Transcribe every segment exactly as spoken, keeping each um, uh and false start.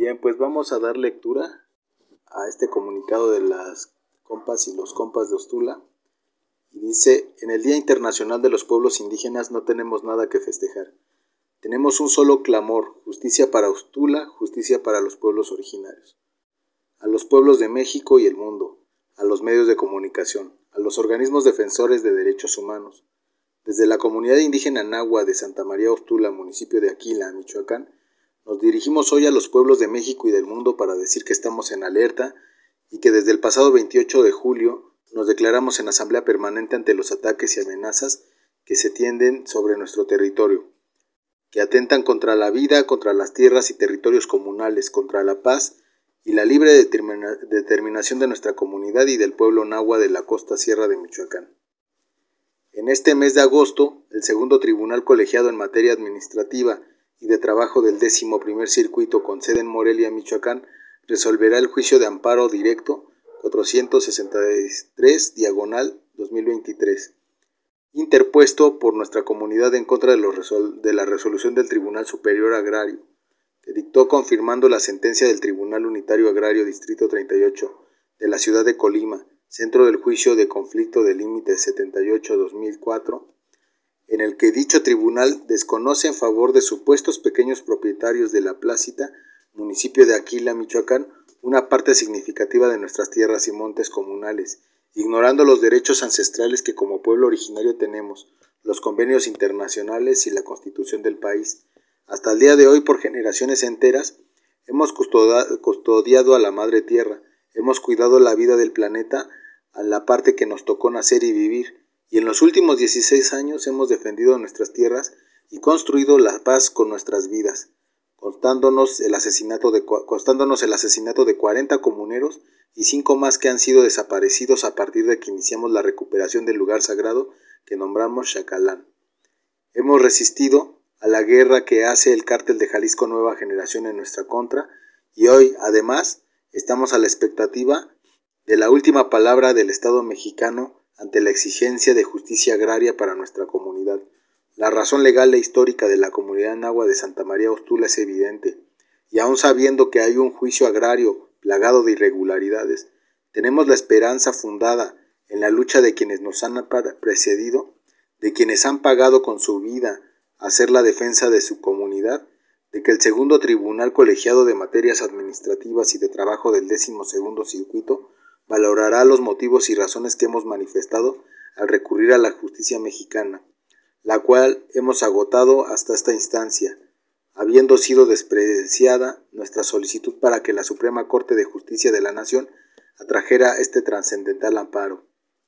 Bien, pues vamos a dar lectura a este comunicado de las compas y los compas de Ostula. Y dice: en el Día Internacional de los Pueblos Indígenas no tenemos nada que festejar. Tenemos un solo clamor: justicia para Ostula, justicia para los pueblos originarios. A los pueblos de México y el mundo, a los medios de comunicación, a los organismos defensores de derechos humanos. Desde la comunidad indígena Nahua de Santa María Ostula, municipio de Aquila, Michoacán, nos dirigimos hoy a los pueblos de México y del mundo para decir que estamos en alerta y que desde el pasado veintiocho de julio nos declaramos en asamblea permanente ante los ataques y amenazas que se tienden sobre nuestro territorio, que atentan contra la vida, contra las tierras y territorios comunales, contra la paz y la libre determina- determinación de nuestra comunidad y del pueblo Nahua de la costa sierra de Michoacán. En este mes de agosto, el segundo tribunal colegiado en materia administrativa y de trabajo del décimo primer circuito con sede en Morelia, Michoacán, resolverá el juicio de amparo directo cuatrocientos sesenta y tres diagonal dos mil veintitrés, interpuesto por nuestra comunidad en contra de, los resol- de la resolución del Tribunal Superior Agrario, que dictó confirmando la sentencia del Tribunal Unitario Agrario Distrito treinta y ocho de la ciudad de Colima, centro del juicio de conflicto de límite setenta y ocho guion dos mil cuatro, en el que dicho tribunal desconoce en favor de supuestos pequeños propietarios de La Plácita, municipio de Aquila, Michoacán, una parte significativa de nuestras tierras y montes comunales, ignorando los derechos ancestrales que como pueblo originario tenemos, los convenios internacionales y la Constitución del país. Hasta el día de hoy, por generaciones enteras, hemos custodiado a la madre tierra, hemos cuidado la vida del planeta a la parte que nos tocó nacer y vivir, y en los últimos dieciséis años hemos defendido nuestras tierras y construido la paz con nuestras vidas, costándonos el asesinato de, costándonos el asesinato de cuarenta comuneros y cinco más que han sido desaparecidos a partir de que iniciamos la recuperación del lugar sagrado que nombramos Xacalán. Hemos resistido a la guerra que hace el Cártel de Jalisco Nueva Generación en nuestra contra, y hoy, además, estamos a la expectativa de la última palabra del Estado mexicano ante la exigencia de justicia agraria para nuestra comunidad. La razón legal e histórica de la comunidad Nahua de Santa María Ostula es evidente, y aun sabiendo que hay un juicio agrario plagado de irregularidades, tenemos la esperanza fundada en la lucha de quienes nos han precedido, de quienes han pagado con su vida hacer la defensa de su comunidad, de que el segundo tribunal colegiado de materias administrativas y de trabajo del décimo segundo circuito valorará los motivos y razones que hemos manifestado al recurrir a la justicia mexicana, la cual hemos agotado hasta esta instancia, habiendo sido despreciada nuestra solicitud para que la Suprema Corte de Justicia de la Nación atrajera este trascendental amparo.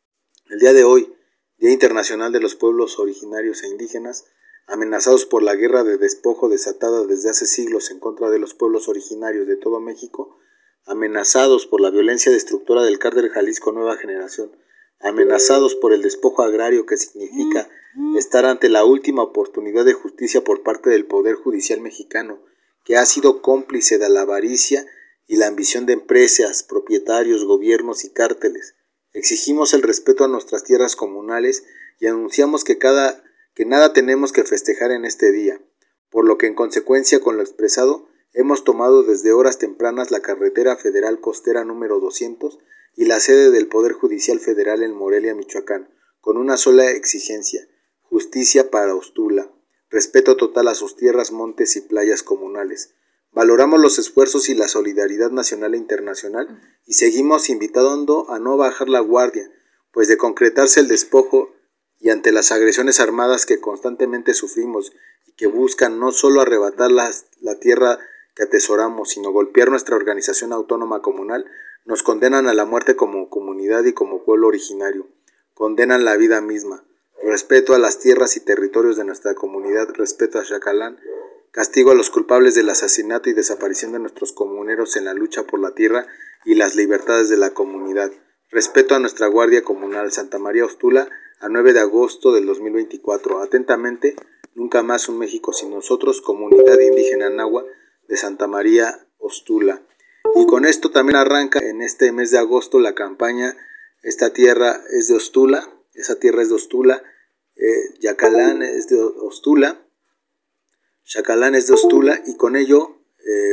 El día de hoy, Día Internacional de los Pueblos Originarios e Indígenas, amenazados por la guerra de despojo desatada desde hace siglos en contra de los pueblos originarios de todo México, amenazados por la violencia destructora del Cártel Jalisco Nueva Generación, amenazados por el despojo agrario que significa estar ante la última oportunidad de justicia por parte del Poder Judicial mexicano, que ha sido cómplice de la avaricia y la ambición de empresas, propietarios, gobiernos y cárteles. Exigimos el respeto a nuestras tierras comunales y anunciamos que, cada, que nada tenemos que festejar en este día, por lo que en consecuencia con lo expresado, hemos tomado desde horas tempranas la carretera federal costera número doscientos y la sede del Poder Judicial Federal en Morelia, Michoacán, con una sola exigencia: justicia para Ostula, respeto total a sus tierras, montes y playas comunales. Valoramos los esfuerzos y la solidaridad nacional e internacional y seguimos invitando a no bajar la guardia, pues de concretarse el despojo y ante las agresiones armadas que constantemente sufrimos y que buscan no solo arrebatar la, la tierra que atesoramos, sino golpear nuestra organización autónoma comunal, nos condenan a la muerte como comunidad y como pueblo originario, condenan la vida misma, respeto a las tierras y territorios de nuestra comunidad, respeto a Xacalán, castigo a los culpables del asesinato y desaparición de nuestros comuneros en la lucha por la tierra y las libertades de la comunidad, respeto a nuestra Guardia Comunal Santa María Ostula, a nueve de agosto del dos mil veinticuatro, atentamente, nunca más un México sin nosotros, comunidad indígena Nahua de Santa María Ostula. Y con esto también arranca en este mes de agosto la campaña Esta tierra es de Ostula, esa tierra es de Ostula, eh, Xacalán es de Ostula, Xacalán es de Ostula, y con ello eh, pues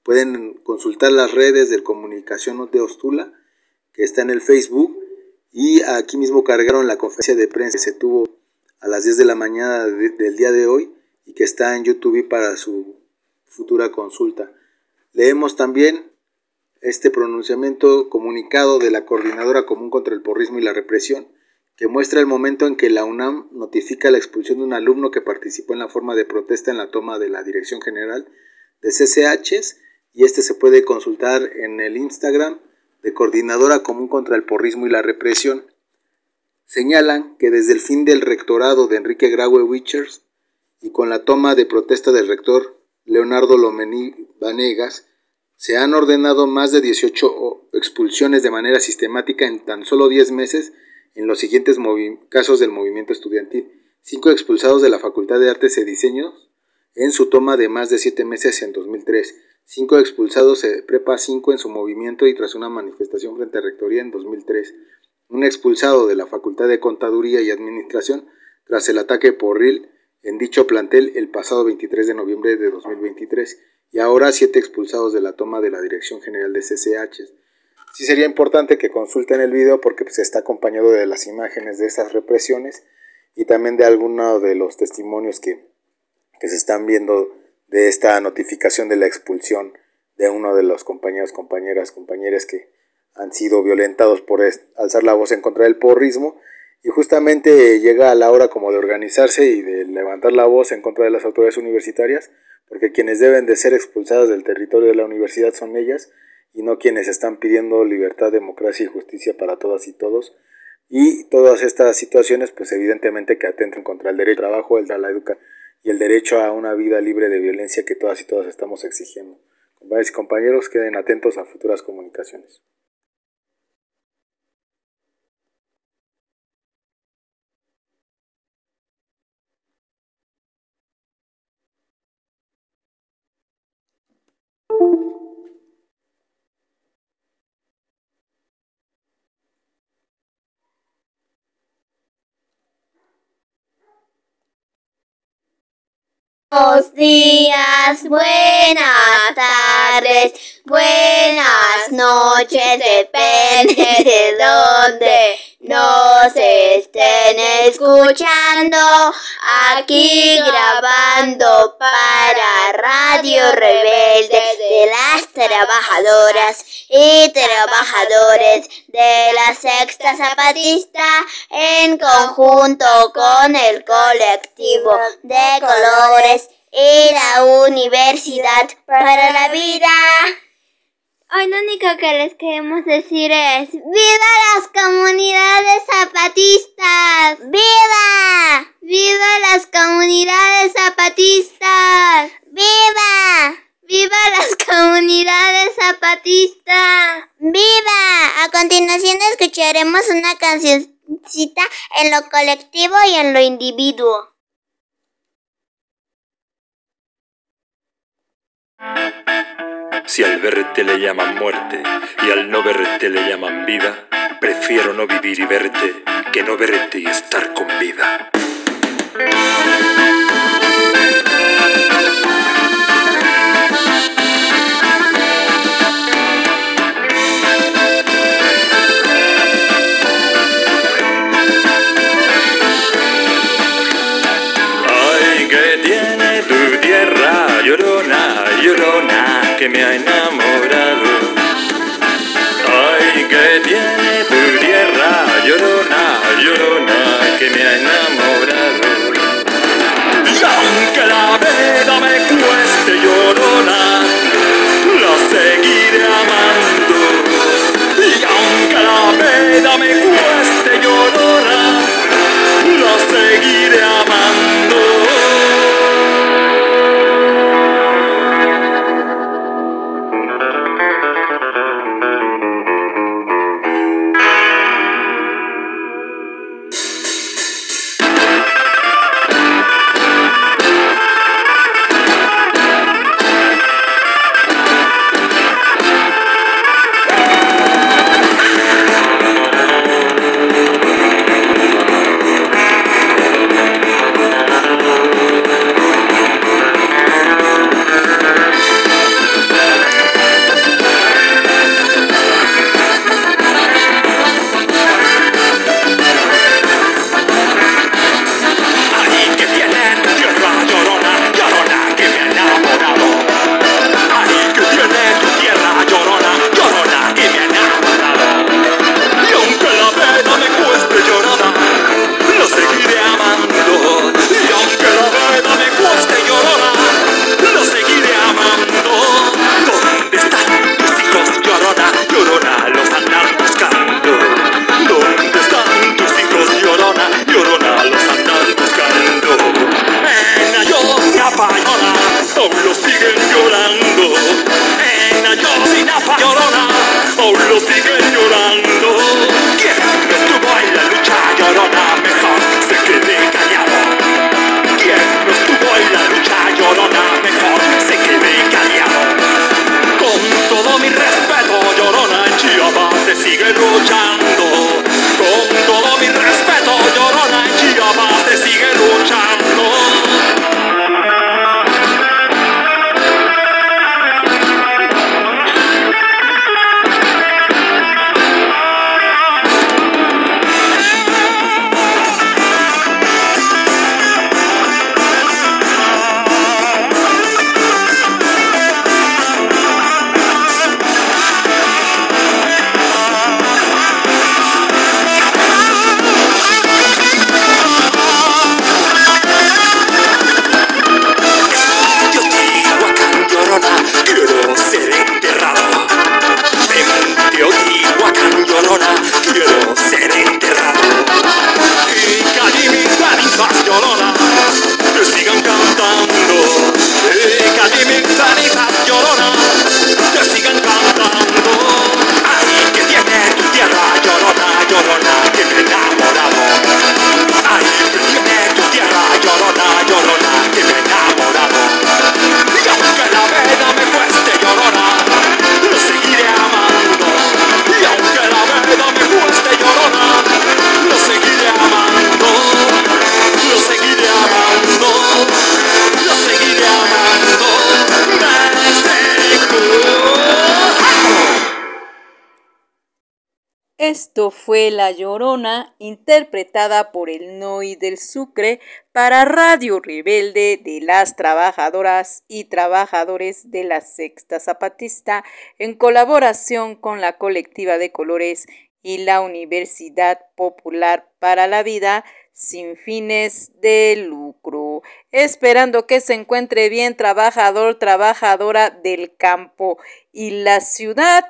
Pueden consultar las redes de comunicación de Ostula, que está en el Facebook, y aquí mismo cargaron la conferencia de prensa que se tuvo a las diez de la mañana de, del día de hoy y que está en YouTube para su futura consulta. Leemos también este pronunciamiento comunicado de la Coordinadora Común contra el Porrismo y la Represión, que muestra el momento en que la UNAM notifica la expulsión de un alumno que participó en la forma de protesta en la toma de la Dirección General de C C Hs, y este se puede consultar en el Instagram de Coordinadora Común contra el Porrismo y la Represión. Señalan que desde el fin del rectorado de Enrique Graue Wichers y con la toma de protesta del rector Leonardo Lomení Vanegas, se han ordenado más de dieciocho expulsiones de manera sistemática en tan solo diez meses en los siguientes casos del movimiento estudiantil. Cinco expulsados de la Facultad de Artes y Diseños en su toma de más de siete meses en dos mil tres. Cinco expulsados de Prepa cinco en su movimiento y tras una manifestación frente a Rectoría en dos mil tres. Un expulsado de la Facultad de Contaduría y Administración tras el ataque porril en dicho plantel el pasado veintitrés de noviembre de dos mil veintitrés. Y ahora siete expulsados de la toma de la Dirección General de C C H. Sí sería importante que consulten el video porque pues, está acompañado de las imágenes de esas represiones y también de algunos de los testimonios que, que se están viendo de esta notificación de la expulsión de uno de los compañeros, compañeras, compañeras que han sido violentados por alzar la voz en contra del porrismo, y justamente llega a la hora como de organizarse y de levantar la voz en contra de las autoridades universitarias, porque quienes deben de ser expulsadas del territorio de la universidad son ellas y no quienes están pidiendo libertad, democracia y justicia para todas y todos. Y todas estas situaciones pues evidentemente que atentan contra el derecho al trabajo, el de la educación y el derecho a una vida libre de violencia que todas y todos estamos exigiendo. Compañeros y compañeros, queden atentos a futuras comunicaciones. Buenos días, buenas tardes, buenas noches, depende de dónde nos estén escuchando. Aquí grabando para Radio Rebelde de las trabajadoras y trabajadores de la Sexta Zapatista en conjunto con el colectivo de colores y la Universidad para la Vida. Hoy lo único que les queremos decir es ¡viva las comunidades zapatistas! ¡Viva! ¡Viva las comunidades zapatistas! ¡Viva! ¡Viva las comunidades zapatistas! ¡Viva! A continuación escucharemos una cancioncita en lo colectivo y en lo individuo. Si al verte le llaman muerte y al no verte le llaman vida, prefiero no vivir y verte que no verte y estar con vida. Ay, que tiene tu tierra llorona, llorona, que me ha enamorado. Ay, que tiene tu tierra llorona, llorona, que me ha enamorado. Y aunque la vida me cueste llorona, la seguiré amando. Y aunque la vida me cueste llorona, la seguiré amando. solo siguen llorando. Quien no estuvo en la lucha llorona, mejor se quede callado. Quien no estuvo en la lucha llorona, mejor se quede callado. Con todo mi respeto, llorona, en Chiapas se sigue luchando. Con todo mi respeto, llorona, en Chiapas se sigue luchando. Esto fue La Llorona, interpretada por el N O I del Sucre para Radio Rebelde de las trabajadoras y trabajadores de la Sexta Zapatista, en colaboración con la Colectiva de Colores y la Universidad Popular para la Vida, sin fines de lucro. Esperando que se encuentre bien, trabajador, trabajadora del campo y la ciudad.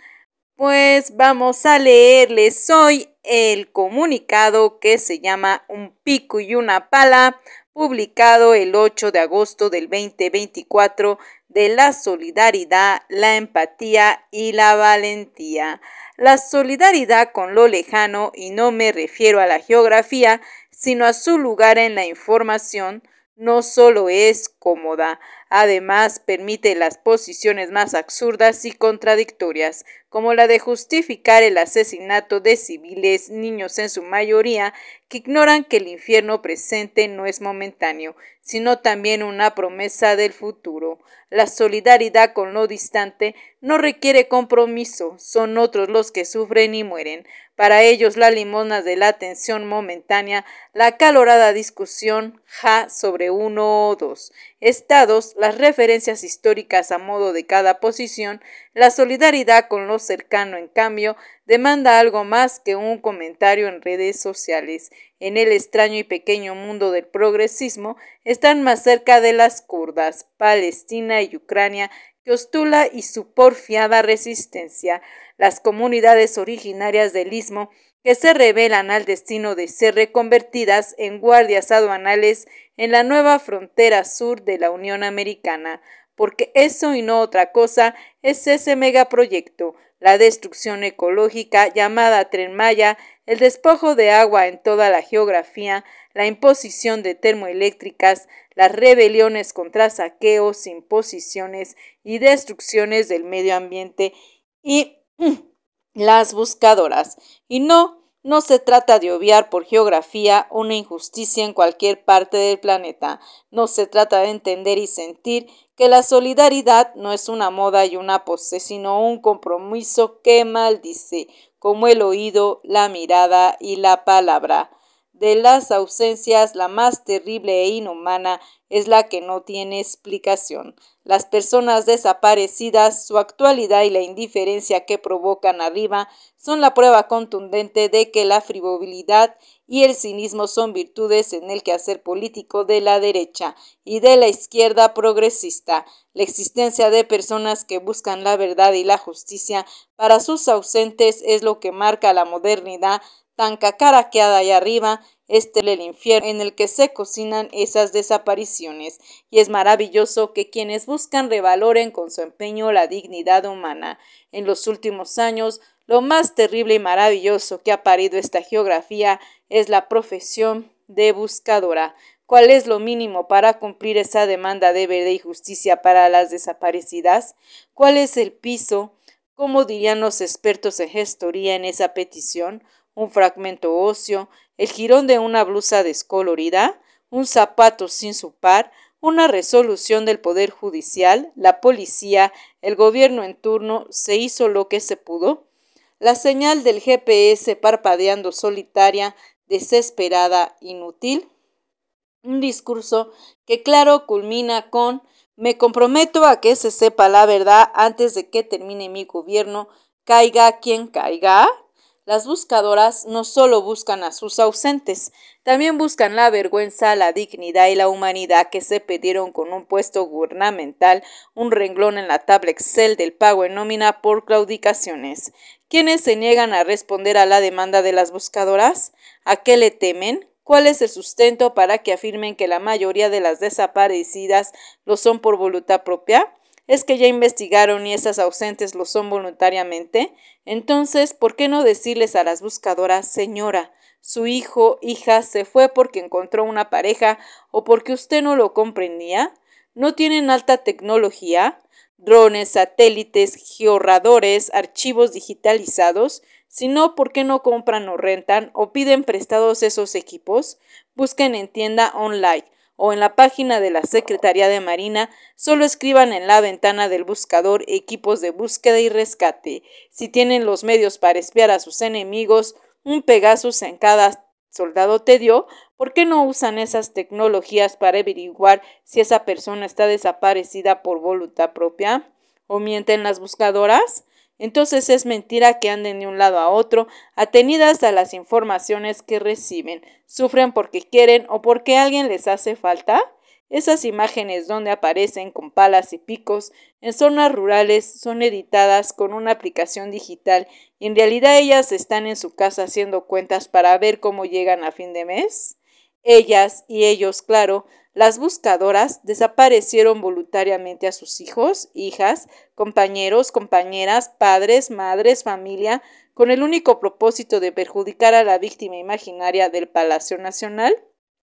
Pues vamos a leerles hoy el comunicado que se llama Un pico y una pala, publicado el ocho de agosto del veinte veinticuatro, de la solidaridad, la empatía y la valentía. La solidaridad con lo lejano, y no me refiero a la geografía, sino a su lugar en la información, no solo es cómoda, además permite las posiciones más absurdas y contradictorias, como la de justificar el asesinato de civiles, niños en su mayoría, que ignoran que el infierno presente no es momentáneo, sino también una promesa del futuro. La solidaridad con lo distante no requiere compromiso, son otros los que sufren y mueren. Para ellos la limosna de la atención momentánea, la acalorada discusión ja sobre uno o dos estados, las referencias históricas a modo de cada posición. La solidaridad con lo cercano, en cambio, demanda algo más que un comentario en redes sociales. En el extraño y pequeño mundo del progresismo están más cerca de las kurdas, Palestina y Ucrania, que Ostula y su porfiada resistencia, las comunidades originarias del Istmo, que se revelan al destino de ser reconvertidas en guardias aduanales en la nueva frontera sur de la Unión Americana, porque eso y no otra cosa es ese megaproyecto, la destrucción ecológica llamada Tren Maya, el despojo de agua en toda la geografía, la imposición de termoeléctricas, las rebeliones contra saqueos, imposiciones y destrucciones del medio ambiente y las buscadoras. Y no, no se trata de obviar por geografía una injusticia en cualquier parte del planeta. No se trata de entender y sentir que la solidaridad no es una moda y una pose, sino un compromiso que maldice, como el oído, la mirada y la palabra. De las ausencias, la más terrible e inhumana es la que no tiene explicación. Las personas desaparecidas, su actualidad y la indiferencia que provocan arriba son la prueba contundente de que la frivolidad y el cinismo son virtudes en el quehacer político de la derecha y de la izquierda progresista. La existencia de personas que buscan la verdad y la justicia para sus ausentes es lo que marca la modernidad, tan cacaraqueada allá arriba, este es el infierno en el que se cocinan esas desapariciones, y es maravilloso que quienes buscan revaloren con su empeño la dignidad humana. En los últimos años, lo más terrible y maravilloso que ha parido esta geografía es la profesión de buscadora. ¿Cuál es lo mínimo para cumplir esa demanda de verdad y justicia para las desaparecidas? ¿Cuál es el piso? ¿Cómo dirían los expertos en gestoría en esa petición? ¿Un fragmento óseo? ¿El jirón de una blusa descolorida? ¿Un zapato sin su par? ¿Una resolución del Poder Judicial? ¿La policía? ¿El gobierno en turno? ¿Se hizo lo que se pudo? La señal del G P S parpadeando solitaria, desesperada, inútil. Un discurso que claro culmina con: me comprometo a que se sepa la verdad antes de que termine mi gobierno, caiga quien caiga. Las buscadoras no solo buscan a sus ausentes, también buscan la vergüenza, la dignidad y la humanidad que se pidieron con un puesto gubernamental, un renglón en la tabla Excel del pago en nómina por claudicaciones. ¿Quiénes se niegan a responder a la demanda de las buscadoras? ¿A qué le temen? ¿Cuál es el sustento para que afirmen que la mayoría de las desaparecidas lo son por voluntad propia? ¿Es que ya investigaron y esas ausentes lo son voluntariamente? Entonces, ¿por qué no decirles a las buscadoras: señora, su hijo, hija, se fue porque encontró una pareja o porque usted no lo comprendía? ¿No tienen alta tecnología? Drones, satélites, georradores, archivos digitalizados. Si no, ¿por qué no compran o rentan o piden prestados esos equipos? Busquen en tienda online o en la página de la Secretaría de Marina. Solo escriban en la ventana del buscador equipos de búsqueda y rescate. Si tienen los medios para espiar a sus enemigos, un Pegasus en cada soldado te dio, ¿por qué no usan esas tecnologías para averiguar si esa persona está desaparecida por voluntad propia? ¿O mienten las buscadoras? Entonces es mentira que anden de un lado a otro, atenidas a las informaciones que reciben. ¿Sufren porque quieren o porque alguien les hace falta? Esas imágenes donde aparecen con palas y picos en zonas rurales son editadas con una aplicación digital y en realidad ellas están en su casa haciendo cuentas para ver cómo llegan a fin de mes. Ellas y ellos, claro, las buscadoras, desaparecieron voluntariamente a sus hijos, hijas, compañeros, compañeras, padres, madres, familia, con el único propósito de perjudicar a la víctima imaginaria del Palacio Nacional.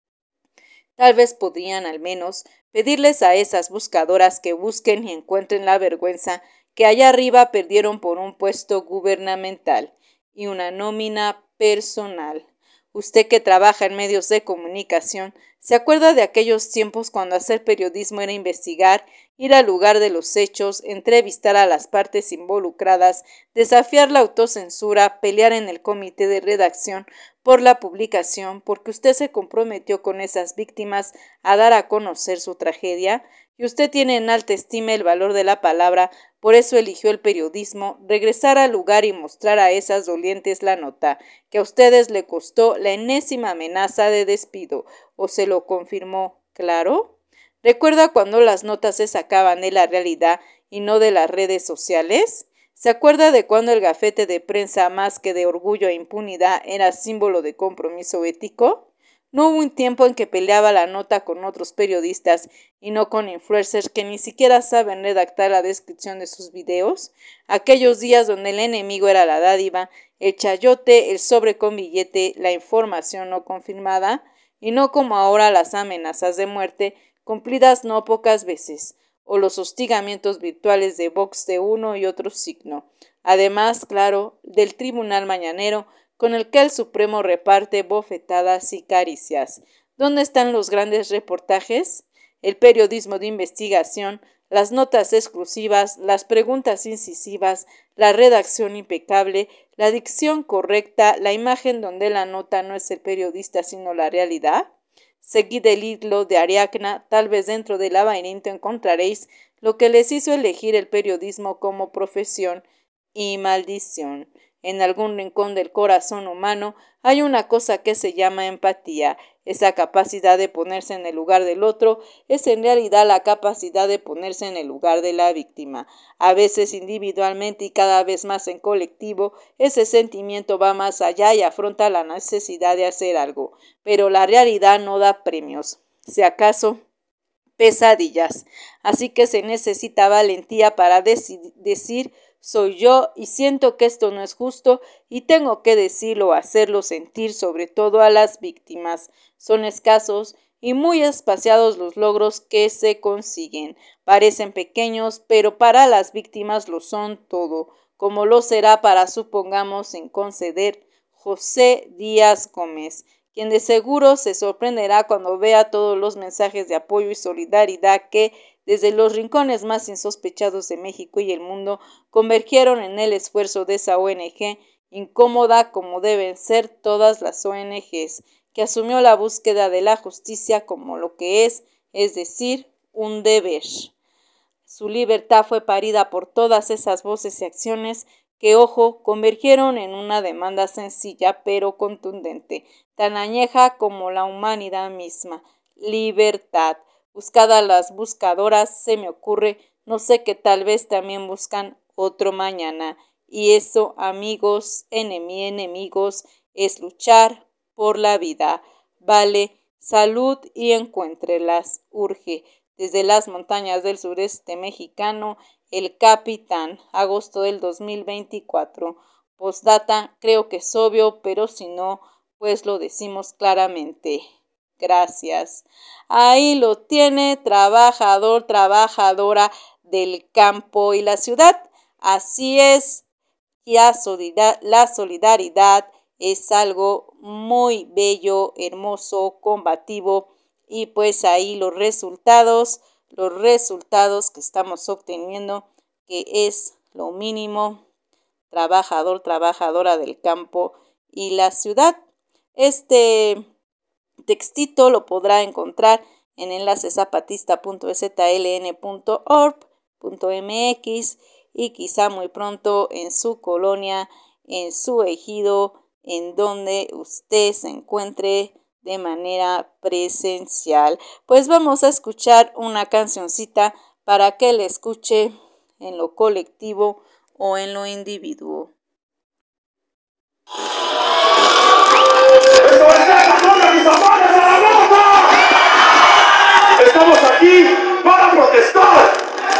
Tal vez podrían al menos pedirles a esas buscadoras que busquen y encuentren la vergüenza que allá arriba perdieron por un puesto gubernamental y una nómina personal. Usted que trabaja en medios de comunicación, ¿se acuerda de aquellos tiempos cuando hacer periodismo era investigar, ir al lugar de los hechos, entrevistar a las partes involucradas, desafiar la autocensura, pelear en el comité de redacción por la publicación, porque usted se comprometió con esas víctimas a dar a conocer su tragedia? Y usted tiene en alta estima el valor de la palabra, por eso eligió el periodismo, regresar al lugar y mostrar a esas dolientes la nota, que a ustedes le costó la enésima amenaza de despido, o se lo confirmó, claro. ¿Recuerda cuando las notas se sacaban de la realidad y no de las redes sociales? ¿Se acuerda de cuando el gafete de prensa, más que de orgullo e impunidad, era símbolo de compromiso ético? ¿No hubo un tiempo en que peleaba la nota con otros periodistas y no con influencers que ni siquiera saben redactar la descripción de sus videos? Aquellos días donde el enemigo era la dádiva, el chayote, el sobre con billete, la información no confirmada, y no como ahora las amenazas de muerte, cumplidas no pocas veces, o los hostigamientos virtuales de Vox de uno y otro signo. Además, claro, del tribunal mañanero, con el que el Supremo reparte bofetadas y caricias. ¿Dónde están los grandes reportajes? El periodismo de investigación, las notas exclusivas, las preguntas incisivas, la redacción impecable, la dicción correcta, la imagen donde la nota no es el periodista sino la realidad. Seguid el hilo de Ariadna, tal vez dentro del laberinto encontraréis lo que les hizo elegir el periodismo como profesión y maldición. En algún rincón del corazón humano hay una cosa que se llama empatía. Esa capacidad de ponerse en el lugar del otro es en realidad la capacidad de ponerse en el lugar de la víctima. A veces individualmente y cada vez más en colectivo, ese sentimiento va más allá y afronta la necesidad de hacer algo. Pero la realidad no da premios. Si acaso, pesadillas. Así que se necesita valentía para deci- decir soy yo y siento que esto no es justo y tengo que decirlo o hacerlo sentir, sobre todo a las víctimas. Son escasos y muy espaciados los logros que se consiguen. Parecen pequeños, pero para las víctimas lo son todo, como lo será para, supongamos, en conceder José Díaz Gómez, quien de seguro se sorprenderá cuando vea todos los mensajes de apoyo y solidaridad que, desde los rincones más insospechados de México y el mundo, convergieron en el esfuerzo de esa O N Ge, incómoda como deben ser todas las O N Ges, que asumió la búsqueda de la justicia como lo que es, es decir, un deber. Su libertad fue parida por todas esas voces y acciones que, ojo, convergieron en una demanda sencilla pero contundente, tan añeja como la humanidad misma: libertad. Buscada las buscadoras, se me ocurre, no sé, que tal vez también buscan otro mañana. Y eso, amigos, enemi, enemigos, es luchar por la vida. Vale, salud y encuéntrelas, urge. Desde las montañas del sureste mexicano, el capitán, agosto del dos mil veinticuatro. Postdata, creo que es obvio, pero si no, pues lo decimos claramente. Gracias. Ahí lo tiene, trabajador, trabajadora del campo y la ciudad. Así es, la solidaridad es algo muy bello, hermoso, combativo, y pues ahí los resultados, los resultados que estamos obteniendo, que es lo mínimo, trabajador, trabajadora del campo y la ciudad. Este textito lo podrá encontrar en enlace zapatista punto e z l n punto org punto m x y quizá muy pronto en su colonia, en su ejido, en donde usted se encuentre de manera presencial. Pues vamos a escuchar una cancioncita para que la escuche en lo colectivo o en lo individuo. ¡Esto es la Colonia Tizapán de Zaragoza! Estamos aquí para protestar.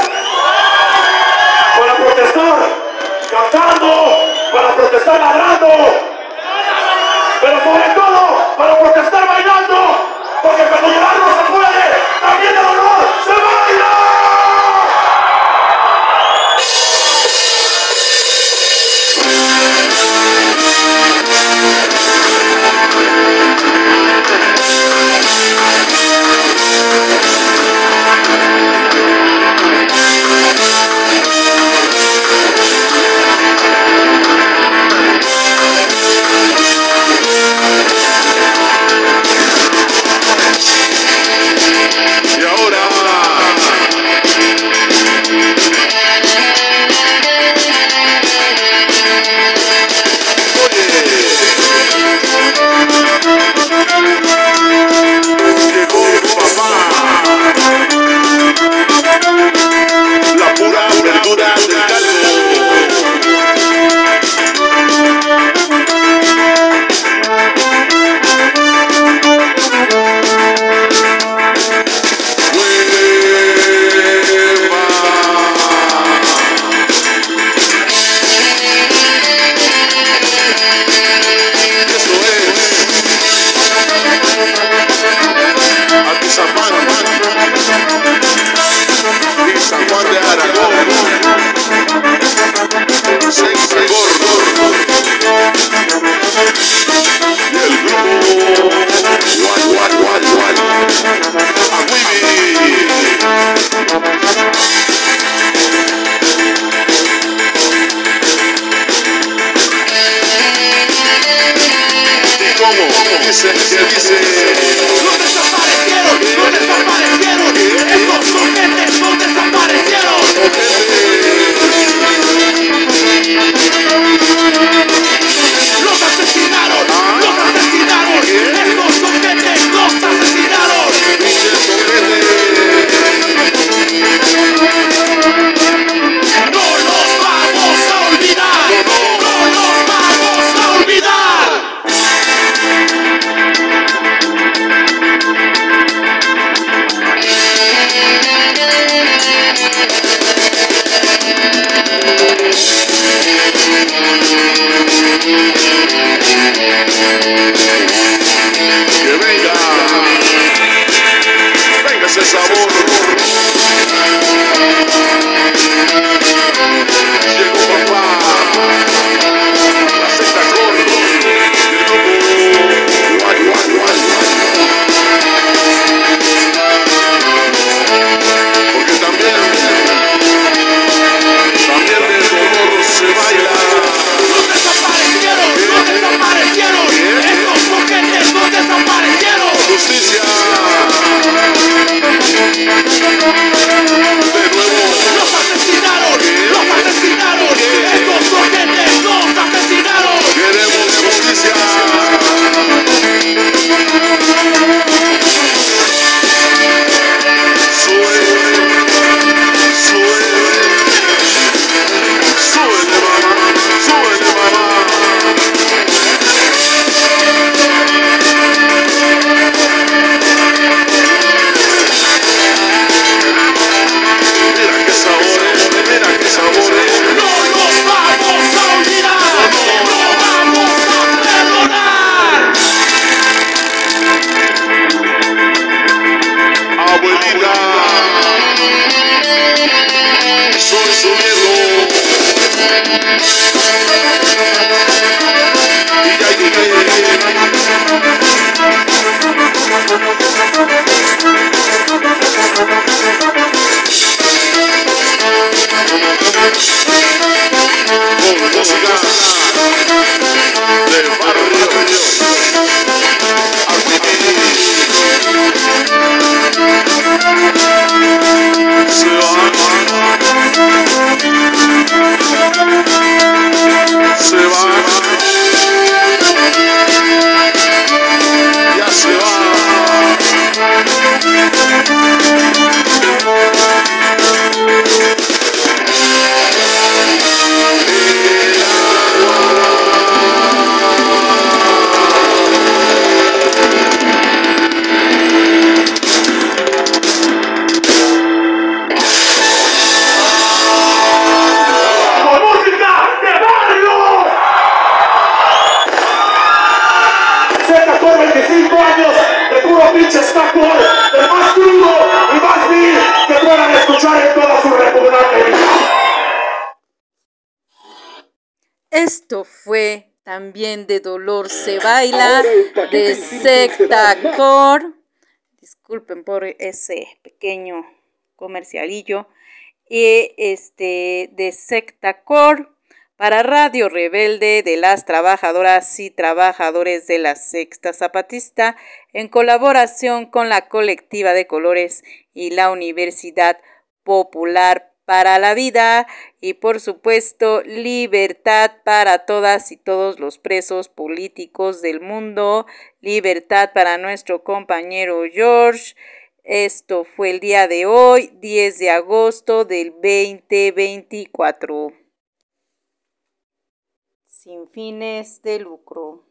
Para protestar cantando, para protestar ladrando, pero sobre todo para protestar bailando, porque cuando llorar no se puede, también el dolor se baila. Esto fue también de Dolor se baila, de Sectacore. Disculpen por ese pequeño comercialillo. Y este de Sectacore para Radio Rebelde de las trabajadoras y trabajadores de la Sexta Zapatista, en colaboración con la Colectiva de Colores y la Universidad Popular para la Vida, y por supuesto libertad para todas y todos los presos políticos del mundo, libertad para nuestro compañero George. Esto fue el día de hoy, diez de agosto del veinte veinticuatro. Sin fines de lucro.